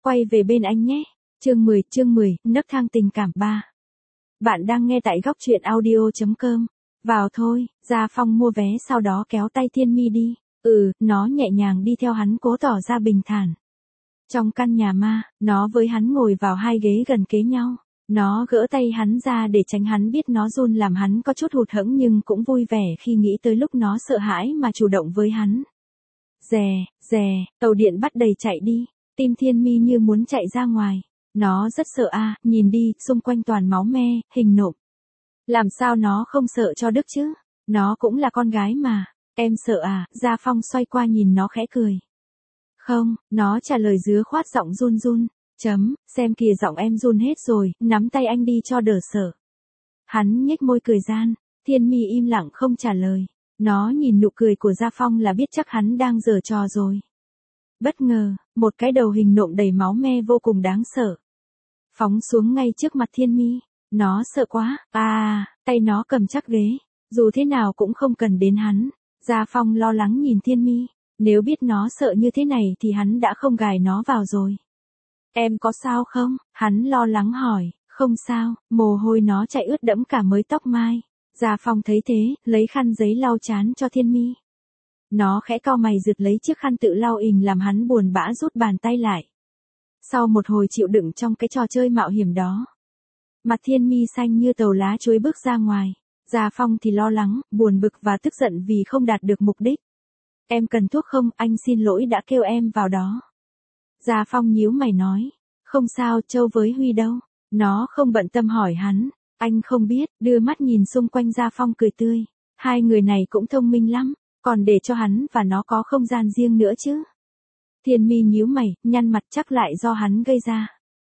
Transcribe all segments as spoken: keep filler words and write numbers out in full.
quay về bên anh nhé. Chương mười, chương mười, nấc thang tình cảm ba. Bạn đang nghe tại góc truyện audio chấm com. Vào thôi, Gia Phong mua vé sau đó kéo tay Thiên Mi đi. Ừ, nó nhẹ nhàng đi theo hắn cố tỏ ra bình thản. Trong căn nhà ma, nó với hắn ngồi vào hai ghế gần kế nhau. Nó gỡ tay hắn ra để tránh hắn biết nó run làm hắn có chút hụt hẫng nhưng cũng vui vẻ khi nghĩ tới lúc nó sợ hãi mà chủ động với hắn. Rè, rè, tàu điện bắt đầy chạy đi. Tim Thiên Mi như muốn chạy ra ngoài. Nó rất sợ a, à, nhìn đi, xung quanh toàn máu me, hình nộm. Làm sao nó không sợ cho Đức chứ? Nó cũng là con gái mà. Em sợ à? Gia Phong xoay qua nhìn nó khẽ cười. Không, nó trả lời dứa khoát giọng run run. Chấm, xem kìa giọng em run hết rồi, nắm tay anh đi cho đỡ sợ. Hắn nhếch môi cười gian. Thiên Mi im lặng không trả lời. Nó nhìn nụ cười của Gia Phong là biết chắc hắn đang giở trò rồi. Bất ngờ, một cái đầu hình nộm đầy máu me vô cùng đáng sợ. Phóng xuống ngay trước mặt Thiên Mi. Nó sợ quá, à, tay nó cầm chắc ghế. Dù thế nào cũng không cần đến hắn. Gia Phong lo lắng nhìn Thiên Mi. Nếu biết nó sợ như thế này thì hắn đã không gài nó vào rồi. Em có sao không? Hắn lo lắng hỏi. Không sao, mồ hôi nó chạy ướt đẫm cả mới tóc mai. Gia Phong thấy thế, lấy khăn giấy lau trán cho Thiên Mi. Nó khẽ cau mày rượt lấy chiếc khăn tự lau ình làm hắn buồn bã rút bàn tay lại. Sau một hồi chịu đựng trong cái trò chơi mạo hiểm đó, mặt Thiên Mi xanh như tàu lá chuối bước ra ngoài. Gia Phong thì lo lắng, buồn bực và tức giận vì không đạt được mục đích. Em cần thuốc không? Anh xin lỗi đã kêu em vào đó. Gia Phong nhíu mày nói. Không sao, Châu với Huy đâu? Nó không bận tâm hỏi hắn. Anh không biết, đưa mắt nhìn xung quanh. Gia Phong cười tươi. Hai người này cũng thông minh lắm, còn để cho hắn và nó có không gian riêng nữa chứ. Thiên Mi nhíu mày, nhăn mặt chắc lại do hắn gây ra.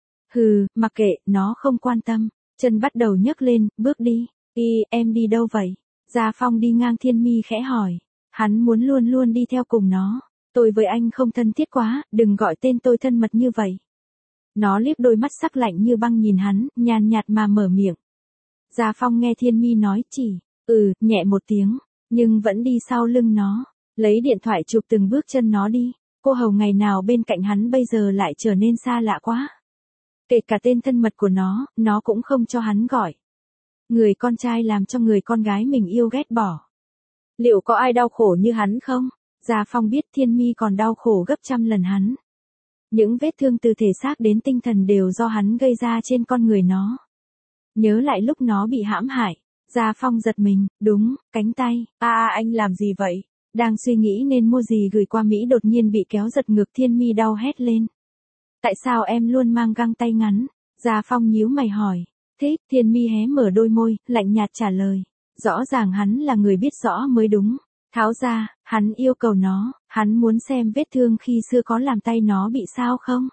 Hừ, mặc kệ, nó không quan tâm. Chân bắt đầu nhấc lên, bước đi. Y, em đi đâu vậy? Gia Phong đi ngang Thiên Mi khẽ hỏi. Hắn muốn luôn luôn đi theo cùng nó. Tôi với anh không thân thiết quá, đừng gọi tên tôi thân mật như vậy. Nó liếc đôi mắt sắc lạnh như băng nhìn hắn, nhàn nhạt mà mở miệng. Gia Phong nghe Thiên Mi nói chỉ, ừ, nhẹ một tiếng, nhưng vẫn đi sau lưng nó. Lấy điện thoại chụp từng bước chân nó đi. Cô hầu ngày nào bên cạnh hắn bây giờ lại trở nên xa lạ quá. Kể cả tên thân mật của nó, nó cũng không cho hắn gọi. Người con trai làm cho người con gái mình yêu ghét bỏ. Liệu có ai đau khổ như hắn không? Gia Phong biết Thiên Mi còn đau khổ gấp trăm lần hắn. Những vết thương từ thể xác đến tinh thần đều do hắn gây ra trên con người nó. Nhớ lại lúc nó bị hãm hại, Gia Phong giật mình, đúng, cánh tay. À, à anh làm gì vậy? Đang suy nghĩ nên mua gì gửi qua Mỹ đột nhiên bị kéo giật ngược. Thiên Mi đau hét lên. Tại sao em luôn mang găng tay ngắn? Gia Phong nhíu mày hỏi. Thích, Thiên Mi hé mở đôi môi, lạnh nhạt trả lời. Rõ ràng hắn là người biết rõ mới đúng. Tháo ra, hắn yêu cầu nó, hắn muốn xem vết thương khi xưa có làm tay nó bị sao không?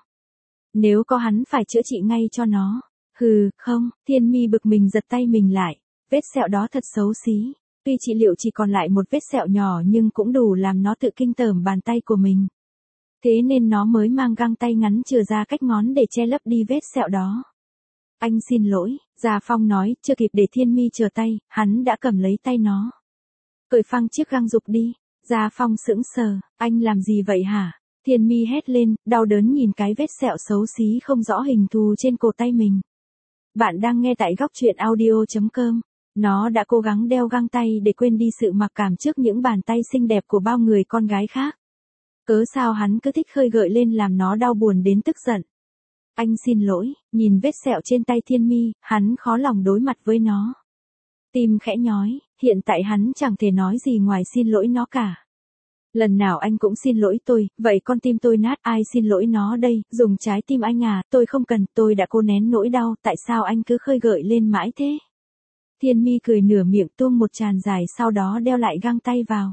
Nếu có hắn phải chữa trị ngay cho nó. Hừ, không, Thiên Mi bực mình giật tay mình lại. Vết sẹo đó thật xấu xí. Tuy trị liệu chỉ còn lại một vết sẹo nhỏ nhưng cũng đủ làm nó tự kinh tởm bàn tay của mình. Thế nên nó mới mang găng tay ngắn chừa ra cách ngón để che lấp đi vết sẹo đó. Anh xin lỗi, Gia Phong nói, chưa kịp để Thiên Mi chừa tay, hắn đã cầm lấy tay nó. Cởi phăng chiếc găng dục đi. Gia Phong sững sờ, anh làm gì vậy hả? Thiên Mi hét lên, đau đớn nhìn cái vết sẹo xấu xí không rõ hình thù trên cổ tay mình. Bạn đang nghe tại góc truyện audio chấm com. Nó đã cố gắng đeo găng tay để quên đi sự mặc cảm trước những bàn tay xinh đẹp của bao người con gái khác. Cớ sao hắn cứ thích khơi gợi lên làm nó đau buồn đến tức giận. Anh xin lỗi, nhìn vết sẹo trên tay Thiên Mi, hắn khó lòng đối mặt với nó. Tim khẽ nhói, hiện tại hắn chẳng thể nói gì ngoài xin lỗi nó cả. Lần nào anh cũng xin lỗi tôi, vậy con tim tôi nát, ai xin lỗi nó đây? Dùng trái tim anh à, tôi không cần, tôi đã cố nén nỗi đau, tại sao anh cứ khơi gợi lên mãi thế? Thiên Mi cười nửa miệng tuông một tràng dài sau đó đeo lại găng tay vào.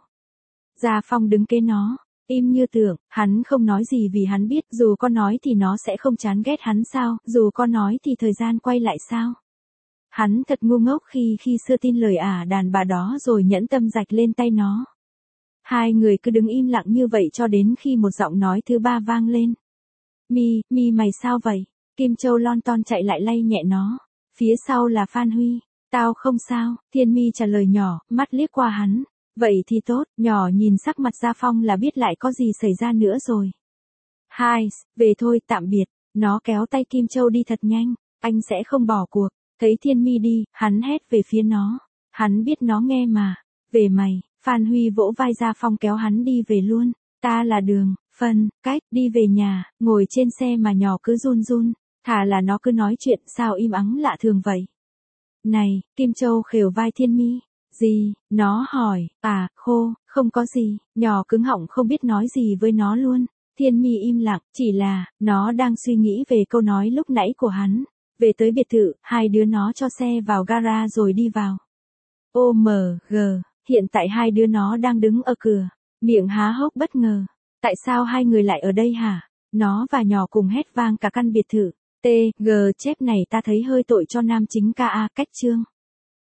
Gia Phong đứng kế nó, im như tưởng, hắn không nói gì vì hắn biết dù con nói thì nó sẽ không chán ghét hắn sao, dù con nói thì thời gian quay lại sao. Hắn thật ngu ngốc khi khi xưa tin lời ả đàn bà đó rồi nhẫn tâm rạch lên tay nó. Hai người cứ đứng im lặng như vậy cho đến khi một giọng nói thứ ba vang lên. Mi, Mi mày sao vậy? Kim Châu lon ton chạy lại lay nhẹ nó. Phía sau là Phan Huy. Tao không sao, Thiên Mi trả lời nhỏ, mắt liếc qua hắn. Vậy thì tốt, nhỏ nhìn sắc mặt Gia Phong là biết lại có gì xảy ra nữa rồi. Hai, về thôi, tạm biệt. Nó kéo tay Kim Châu đi thật nhanh, anh sẽ không bỏ cuộc. Thấy Thiên Mi đi, hắn hét về phía nó. Hắn biết nó nghe mà. Về mày, Phan Huy vỗ vai Gia Phong kéo hắn đi về luôn. Ta là Đường, Phân, Cách, đi về nhà, ngồi trên xe mà nhỏ cứ run run. Thà là nó cứ nói chuyện sao im ắng lạ thường vậy. Này, Kim Châu khều vai Thiên Mi. Gì, nó hỏi, à, khô, không có gì, nhỏ cứng họng không biết nói gì với nó luôn. Thiên Mi im lặng, chỉ là, nó đang suy nghĩ về câu nói lúc nãy của hắn. Về tới biệt thự, hai đứa nó cho xe vào gara rồi đi vào. ô em giê, hiện tại hai đứa nó đang đứng ở cửa, miệng há hốc bất ngờ. Tại sao hai người lại ở đây hả? Nó và nhỏ cùng hét vang cả căn biệt thự. tê giê chép này ta thấy hơi tội cho nam chính ca a cách chương.